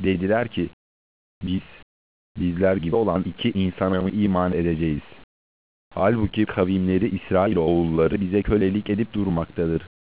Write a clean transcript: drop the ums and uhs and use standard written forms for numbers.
Dediler ki, bizler gibi olan iki insana mı iman edeceğiz? Halbuki kavimleri İsrailoğulları bize kölelik edip durmaktadır.